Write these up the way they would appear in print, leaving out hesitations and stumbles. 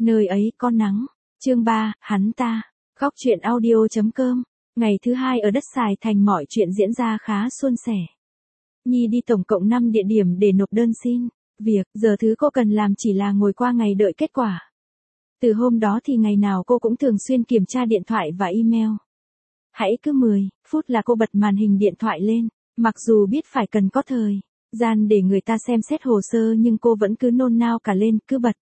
Nơi ấy có nắng. Chương 3, hắn ta. Góc truyện audio.com. Ngày thứ 2 ở đất Sài Thành mọi chuyện diễn ra khá suôn sẻ. Nhi đi tổng cộng 5 địa điểm để nộp đơn xin việc, giờ thứ cô cần làm chỉ là ngồi qua ngày đợi kết quả. Từ hôm đó thì ngày nào cô cũng thường xuyên kiểm tra điện thoại và email. Hãy cứ 10 phút là cô bật màn hình điện thoại lên, mặc dù biết phải cần có thời gian để người ta xem xét hồ sơ nhưng cô vẫn cứ nôn nao cả lên, cứ bật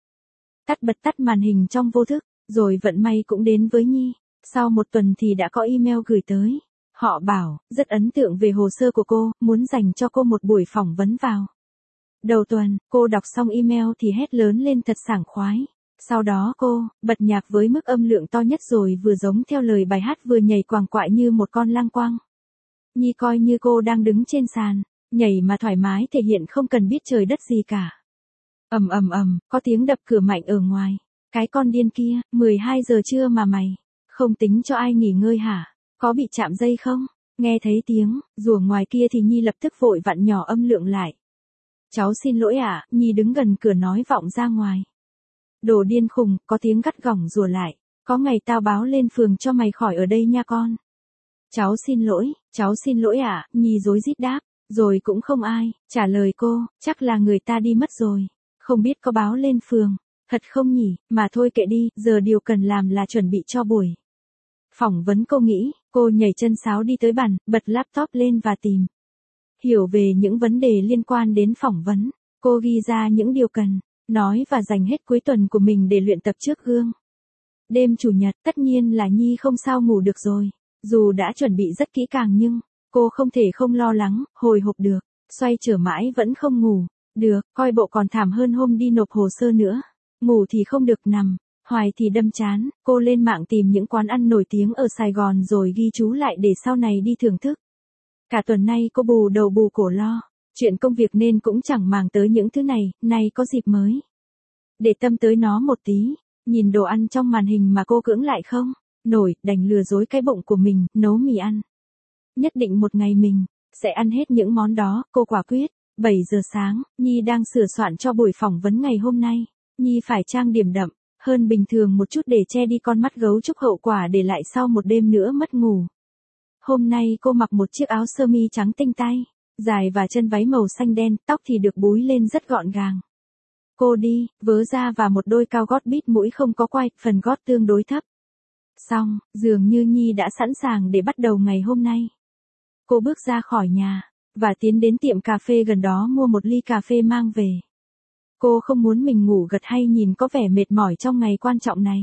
tắt màn hình trong vô thức, rồi vận may cũng đến với Nhi. Sau một tuần thì đã có email gửi tới. Họ bảo, rất ấn tượng về hồ sơ của cô, muốn dành cho cô một buổi phỏng vấn vào đầu tuần. Cô đọc xong email thì hét lớn lên thật sảng khoái. Sau đó cô bật nhạc với mức âm lượng to nhất rồi vừa giống theo lời bài hát vừa nhảy quàng quại như một con lang quang. Nhi coi như cô đang đứng trên sàn, nhảy mà thoải mái thể hiện không cần biết trời đất gì cả. Ầm ầm ầm, có tiếng đập cửa mạnh ở ngoài. Cái con điên kia, 12 giờ trưa mà mày không tính cho ai nghỉ ngơi hả? Có bị chạm dây không? Nghe thấy tiếng rủa ngoài kia thì Nhi lập tức vội vặn nhỏ âm lượng lại. Cháu xin lỗi ạ, Nhi đứng gần cửa nói vọng ra ngoài. Đồ điên khùng, có tiếng gắt gỏng rủa lại. Có ngày tao báo lên phường cho mày khỏi ở đây nha con. Cháu xin lỗi ạ, Nhi rối rít đáp. Rồi cũng không ai trả lời cô, chắc là người ta đi mất rồi. Không biết có báo lên phường, thật không nhỉ, mà thôi kệ đi, giờ điều cần làm là chuẩn bị cho buổi phỏng vấn. Cô nghĩ, cô nhảy chân sáo đi tới bàn, bật laptop lên và tìm hiểu về những vấn đề liên quan đến phỏng vấn. Cô ghi ra những điều cần nói và dành hết cuối tuần của mình để luyện tập trước gương. Đêm chủ nhật, tất nhiên là Nhi không sao ngủ được rồi. Dù đã chuẩn bị rất kỹ càng nhưng cô không thể không lo lắng, hồi hộp được. Xoay trở mãi vẫn không ngủ được, coi bộ còn thảm hơn hôm đi nộp hồ sơ nữa. Ngủ thì không được, nằm hoài thì đâm chán. Cô lên mạng tìm những quán ăn nổi tiếng ở Sài Gòn rồi ghi chú lại để sau này đi thưởng thức. Cả tuần nay cô bù đầu bù cổ lo chuyện công việc nên cũng chẳng màng tới những thứ này. Nay có dịp mới để tâm tới nó một tí. Nhìn đồ ăn trong màn hình mà cô cưỡng lại không nổi, đành lừa dối cái bụng của mình, nấu mì ăn. Nhất định một ngày mình sẽ ăn hết những món đó, cô quả quyết. 7 giờ sáng, Nhi đang sửa soạn cho buổi phỏng vấn ngày hôm nay. Nhi phải trang điểm đậm hơn bình thường một chút để che đi con mắt gấu trúc hậu quả để lại sau một đêm nữa mất ngủ. Hôm nay cô mặc một chiếc áo sơ mi trắng tinh tay dài và chân váy màu xanh đen, tóc thì được búi lên rất gọn gàng. Cô đi vớ ra và một đôi cao gót bít mũi không có quai, phần gót tương đối thấp. Xong, dường như Nhi đã sẵn sàng để bắt đầu ngày hôm nay. Cô bước ra khỏi nhà và tiến đến tiệm cà phê gần đó mua một ly cà phê mang về. Cô không muốn mình ngủ gật hay nhìn có vẻ mệt mỏi trong ngày quan trọng này.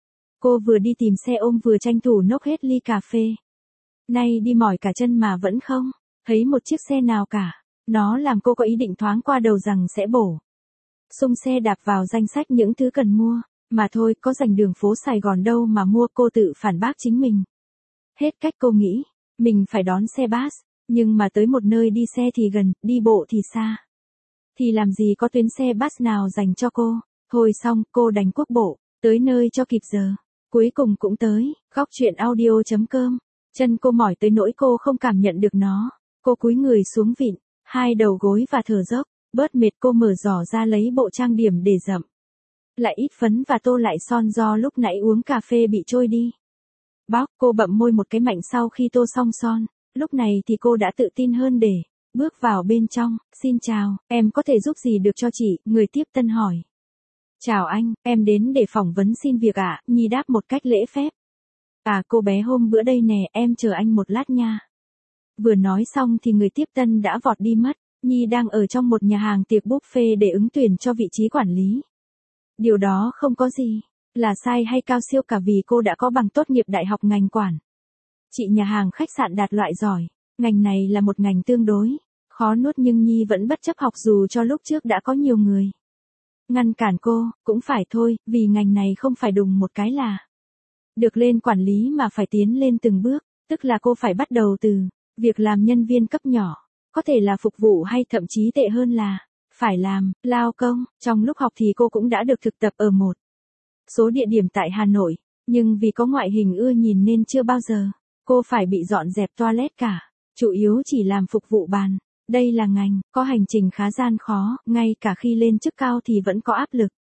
Cô vừa đi tìm xe ôm vừa tranh thủ nốc hết ly cà phê. Nay đi mỏi cả chân mà vẫn không thấy một chiếc xe nào cả. Nó làm cô có ý định thoáng qua đầu rằng sẽ bổ sung xe đạp vào danh sách những thứ cần mua. Mà thôi, có rành đường phố Sài Gòn đâu mà mua, cô tự phản bác chính mình. Hết cách. Cô nghĩ mình phải đón xe bus, nhưng mà tới một nơi đi xe thì gần, đi bộ thì xa. Thì làm gì có tuyến xe bus nào dành cho cô. Thôi xong, cô đành cuốc bộ tới nơi cho kịp giờ. Cuối cùng cũng tới. Góc truyện audio.com. Chân cô mỏi tới nỗi cô không cảm nhận được nó. Cô cúi người xuống vịn hai đầu gối và thở dốc. Bớt mệt, cô mở giỏ ra lấy bộ trang điểm để dậm lại ít phấn và tô lại son do lúc nãy uống cà phê bị trôi đi. Bóc, cô bậm môi một cái mạnh sau khi tô xong son. Lúc này thì cô đã tự tin hơn để bước vào bên trong. Xin chào, em có thể giúp gì được cho chị? Người tiếp tân hỏi. Chào anh, em đến để phỏng vấn xin việc ạ. Nhi đáp một cách lễ phép. À, cô bé hôm bữa đây nè, em chờ anh một lát nha. Vừa nói xong thì người tiếp tân đã vọt đi mất. Nhi đang ở trong một nhà hàng tiệc buffet để ứng tuyển cho vị trí quản lý. Điều đó không có gì là sai hay cao siêu cả vì cô đã có bằng tốt nghiệp đại học ngành quản trị nhà hàng khách sạn đạt loại giỏi. Ngành này là một ngành tương đối khó nuốt nhưng Nhi vẫn bất chấp học dù cho lúc trước đã có nhiều người ngăn cản cô. Cũng phải thôi, vì ngành này không phải đùng một cái là được lên quản lý mà phải tiến lên từng bước. Tức là cô phải bắt đầu từ việc làm nhân viên cấp nhỏ, có thể là phục vụ hay thậm chí tệ hơn là phải làm lao công. Trong lúc học thì cô cũng đã được thực tập ở một số địa điểm tại Hà Nội, nhưng vì có ngoại hình ưa nhìn nên chưa bao giờ cô phải bị dọn dẹp toilet cả. Chủ yếu chỉ làm phục vụ bàn. Đây là ngành có hành trình khá gian khó, ngay cả khi lên chức cao thì vẫn có áp lực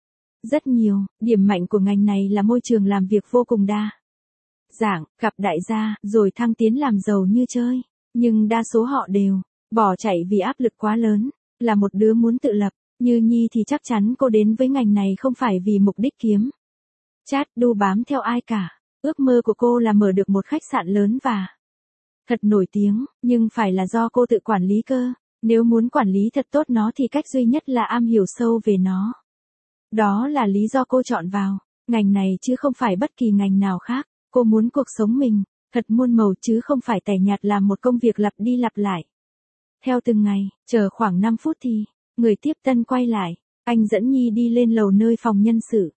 Rất nhiều, điểm mạnh của ngành này là môi trường làm việc vô cùng đa dạng, gặp đại gia, rồi thăng tiến làm giàu như chơi. Nhưng đa số họ đều bỏ chạy vì áp lực quá lớn, là một đứa muốn tự lập. Như Nhi thì chắc chắn cô đến với ngành này không phải vì mục đích kiếm chát đu bám theo ai cả. Ước mơ của cô là mở được một khách sạn lớn và thật nổi tiếng, nhưng phải là do cô tự quản lý cơ. Nếu muốn quản lý thật tốt nó thì cách duy nhất là am hiểu sâu về nó. Đó là lý do cô chọn vào ngành này chứ không phải bất kỳ ngành nào khác. Cô muốn cuộc sống mình thật muôn màu chứ không phải tẻ nhạt làm một công việc lặp đi lặp lại. Theo từng ngày, chờ khoảng 5 phút thì người tiếp tân quay lại. Anh dẫn Nhi đi lên lầu nơi phòng nhân sự.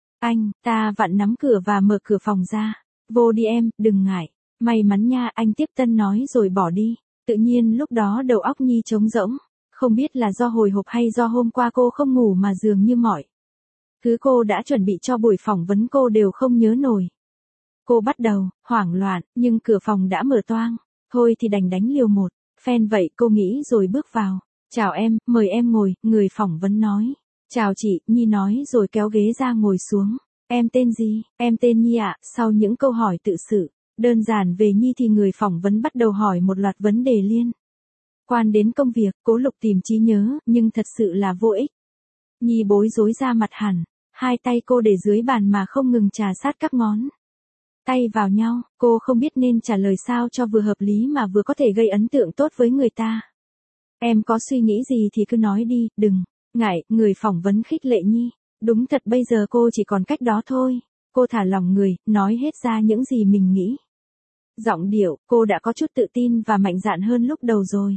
Ta vặn nắm cửa và mở cửa phòng ra. Vô đi em, đừng ngại. May mắn nha, anh tiếp tân nói rồi bỏ đi. Tự nhiên lúc đó đầu óc Nhi trống rỗng. Không biết là do hồi hộp hay do hôm qua cô không ngủ mà dường như mọi thứ cô đã chuẩn bị cho buổi phỏng vấn cô đều không nhớ nổi. Cô bắt đầu hoảng loạn, nhưng cửa phòng đã mở toang. Thôi thì đành đánh liều một phen vậy, cô nghĩ rồi bước vào. Chào em, mời em ngồi, người phỏng vấn nói. Chào chị, Nhi nói rồi kéo ghế ra ngồi xuống. Em tên gì? Em tên Nhi ạ. Sau những câu hỏi tự sự đơn giản về Nhi thì người phỏng vấn bắt đầu hỏi một loạt vấn đề liên quan đến công việc. Cố Lục tìm trí nhớ, nhưng thật sự là vô ích. Nhi bối rối ra mặt hẳn. Hai tay cô để dưới bàn mà không ngừng trà sát các ngón tay vào nhau. Cô không biết nên trả lời sao cho vừa hợp lý mà vừa có thể gây ấn tượng tốt với người ta. Em có suy nghĩ gì thì cứ nói đi, đừng ngại. Người phỏng vấn khích lệ Nhi. Đúng thật bây giờ cô chỉ còn cách đó thôi. Cô thả lỏng người, nói hết ra những gì mình nghĩ. Giọng điệu, cô đã có chút tự tin và mạnh dạn hơn lúc đầu rồi.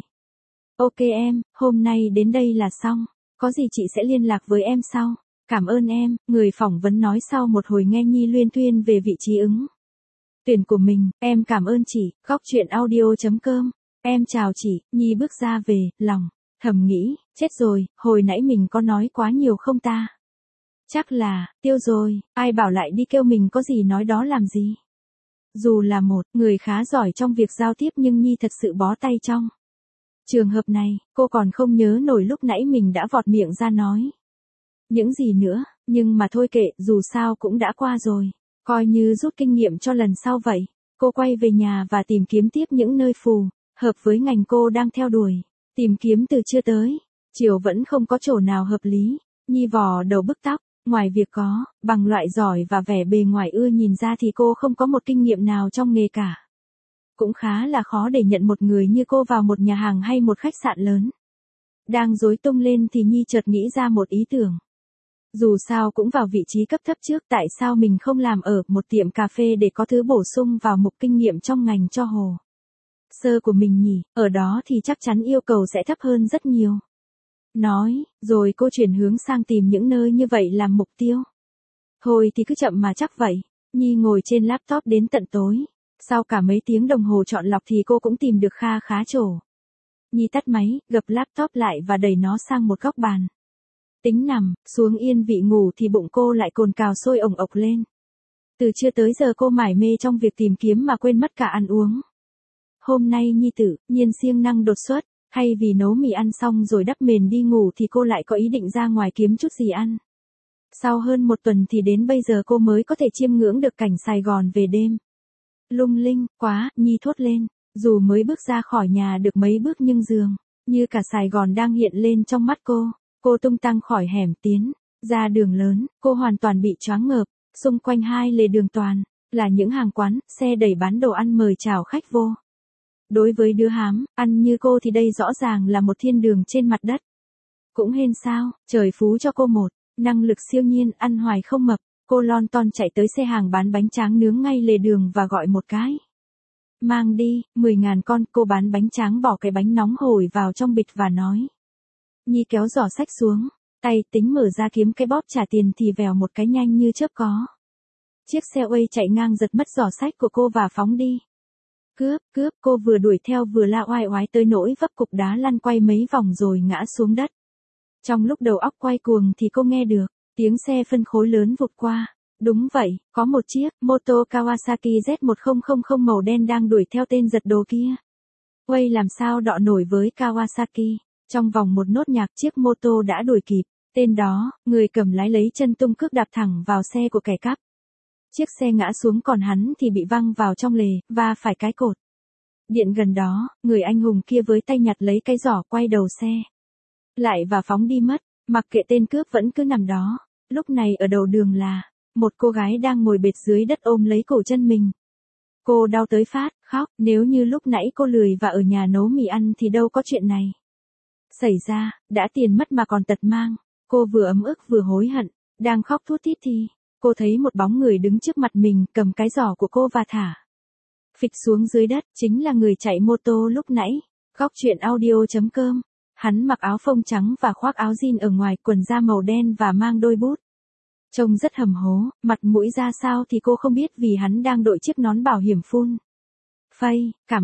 Ok em, hôm nay đến đây là xong. Có gì chị sẽ liên lạc với em sau. Cảm ơn em, người phỏng vấn nói sau một hồi nghe Nhi luyên thuyên về vị trí ứng tuyển của mình. Em cảm ơn chị. Góc chuyện audio.com. Em chào chị. Nhi bước ra về, lòng thầm nghĩ, chết rồi, hồi nãy mình có nói quá nhiều không ta? Chắc là, tiêu rồi, ai bảo lại đi kêu mình có gì nói đó làm gì? Dù là một người khá giỏi trong việc giao tiếp nhưng Nhi thật sự bó tay trong trường hợp này. Cô còn không nhớ nổi lúc nãy mình đã vọt miệng ra nói những gì nữa, nhưng mà thôi kệ, dù sao cũng đã qua rồi. Coi như rút kinh nghiệm cho lần sau vậy. Cô quay về nhà và tìm kiếm tiếp những nơi phù hợp với ngành cô đang theo đuổi. Tìm kiếm từ trưa tới chiều vẫn không có chỗ nào hợp lý. Nhi vò đầu bứt tóc. Ngoài việc có bằng loại giỏi và vẻ bề ngoài ưa nhìn ra thì cô không có một kinh nghiệm nào trong nghề cả. Cũng khá là khó để nhận một người như cô vào một nhà hàng hay một khách sạn lớn. Đang rối tung lên thì Nhi chợt nghĩ ra một ý tưởng. Dù sao cũng vào vị trí cấp thấp trước, tại sao mình không làm ở một tiệm cà phê để có thứ bổ sung vào mục kinh nghiệm trong ngành cho hồ sơ của mình nhỉ? Ở đó thì chắc chắn yêu cầu sẽ thấp hơn rất nhiều. Nói, rồi cô chuyển hướng sang tìm những nơi như vậy làm mục tiêu. Thôi thì cứ chậm mà chắc vậy. Nhi ngồi trên laptop đến tận tối. Sau cả mấy tiếng đồng hồ chọn lọc thì cô cũng tìm được kha khá chỗ. Nhi tắt máy, gập laptop lại và đẩy nó sang một góc bàn. Tính nằm xuống yên vị ngủ thì bụng cô lại cồn cào sôi ồng ộc lên. Từ trưa tới giờ cô mải mê trong việc tìm kiếm mà quên mất cả ăn uống. Hôm nay Nhi tự nhiên siêng năng đột xuất, thay vì nấu mì ăn xong rồi đắp mền đi ngủ thì cô lại có ý định ra ngoài kiếm chút gì ăn. Sau hơn một tuần thì đến bây giờ cô mới có thể chiêm ngưỡng được cảnh Sài Gòn về đêm. Lung linh, quá, Nhi thốt lên. Dù mới bước ra khỏi nhà được mấy bước nhưng dường như cả Sài Gòn đang hiện lên trong mắt cô. Cô tung tăng khỏi hẻm tiến ra đường lớn, cô hoàn toàn bị choáng ngợp. Xung quanh hai lề đường toàn là những hàng quán, xe đẩy bán đồ ăn mời chào khách vô. Đối với đứa hám ăn như cô thì đây rõ ràng là một thiên đường trên mặt đất. Cũng hên sao, trời phú cho cô một năng lực siêu nhiên, ăn hoài không mập. Cô lon ton chạy tới xe hàng bán bánh tráng nướng ngay lề đường và gọi một cái. Mang đi, 10.000 con. Cô bán bánh tráng bỏ cái bánh nóng hổi vào trong bịch và nói. Nhi kéo giỏ sách xuống, tay tính mở ra kiếm cái bóp trả tiền thì vèo một cái nhanh như chớp có. Chiếc xe Way chạy ngang giật mất giỏ sách của cô và phóng đi. Cướp, cô vừa đuổi theo vừa la oai oái tới nỗi vấp cục đá lăn quay mấy vòng rồi ngã xuống đất. Trong lúc đầu óc quay cuồng thì cô nghe được tiếng xe phân khối lớn vụt qua. Đúng vậy, có một chiếc mô tô Kawasaki Z1000 màu đen đang đuổi theo tên giật đồ kia. Way làm sao đọ nổi với Kawasaki. Trong vòng một nốt nhạc chiếc mô tô đã đuổi kịp. Tên đó, người cầm lái lấy chân tung cước đạp thẳng vào xe của kẻ cắp. Chiếc xe ngã xuống còn hắn thì bị văng vào trong lề, và phải cái cột điện gần đó, người anh hùng kia với tay nhặt lấy cái giỏ quay đầu xe lại và phóng đi mất, mặc kệ tên cướp vẫn cứ nằm đó. Lúc này ở đầu đường là một cô gái đang ngồi bệt dưới đất ôm lấy cổ chân mình. Cô đau tới phát, khóc, nếu như lúc nãy cô lười và ở nhà nấu mì ăn thì đâu có chuyện này xảy ra, đã tiền mất mà còn tật mang. Cô vừa ấm ức vừa hối hận, đang khóc thút thít thì cô thấy một bóng người đứng trước mặt mình, cầm cái giỏ của cô và thả phịch xuống dưới đất, chính là người chạy mô tô lúc nãy. Góc truyện audio.com. Hắn mặc áo phông trắng và khoác áo jean ở ngoài, quần da màu đen và mang đôi bút. Trông rất hầm hố, mặt mũi ra sao thì cô không biết vì hắn đang đội chiếc nón bảo hiểm full face. Cảm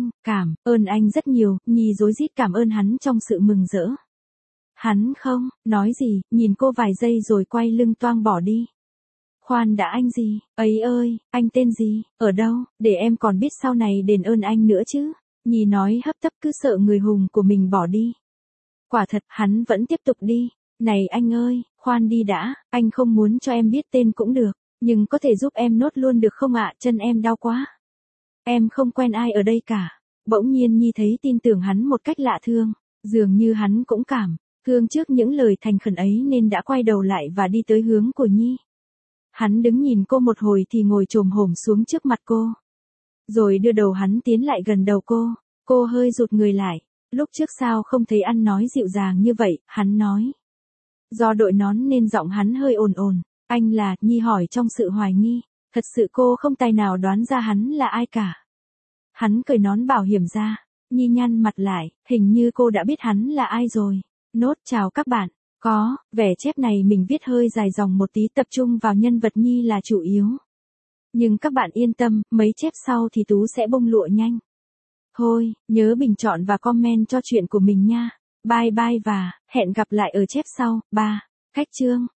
ơn anh rất nhiều, Nhi rối rít cảm ơn hắn trong sự mừng rỡ. Hắn không nói gì, nhìn cô vài giây rồi quay lưng toang bỏ đi. Khoan đã, anh gì? Ấy ơi, anh tên gì? Ở đâu? Để em còn biết sau này đền ơn anh nữa chứ. Nhi nói hấp tấp, cứ sợ người hùng của mình bỏ đi. Quả thật, hắn vẫn tiếp tục đi. Này anh ơi, khoan đi đã, anh không muốn cho em biết tên cũng được, nhưng có thể giúp em nốt luôn được không ạ? Chân em đau quá. Em không quen ai ở đây cả. Bỗng nhiên Nhi thấy tin tưởng hắn một cách lạ thường, dường như hắn cũng cảm thương trước những lời thành khẩn ấy nên đã quay đầu lại và đi tới hướng của Nhi. Hắn đứng nhìn cô một hồi thì ngồi chồm hổm xuống trước mặt cô. Rồi đưa đầu hắn tiến lại gần đầu cô hơi rụt người lại. Lúc trước sao không thấy ăn nói dịu dàng như vậy, hắn nói. Do đội nón nên giọng hắn hơi ồn ồn. Anh là, Nhi hỏi trong sự hoài nghi. Thật sự cô không tài nào đoán ra hắn là ai cả. Hắn cởi nón bảo hiểm ra. Nhi nhăn mặt lại, hình như cô đã biết hắn là ai rồi. Nốt chào các bạn. Có, vẻ chép này mình viết hơi dài dòng một tí, tập trung vào nhân vật Nhi là chủ yếu. Nhưng các bạn yên tâm, mấy chép sau thì Tú sẽ bông lụa nhanh. Thôi, nhớ bình chọn và comment cho chuyện của mình nha. Bye bye và hẹn gặp lại ở chép sau. 3. Khách chương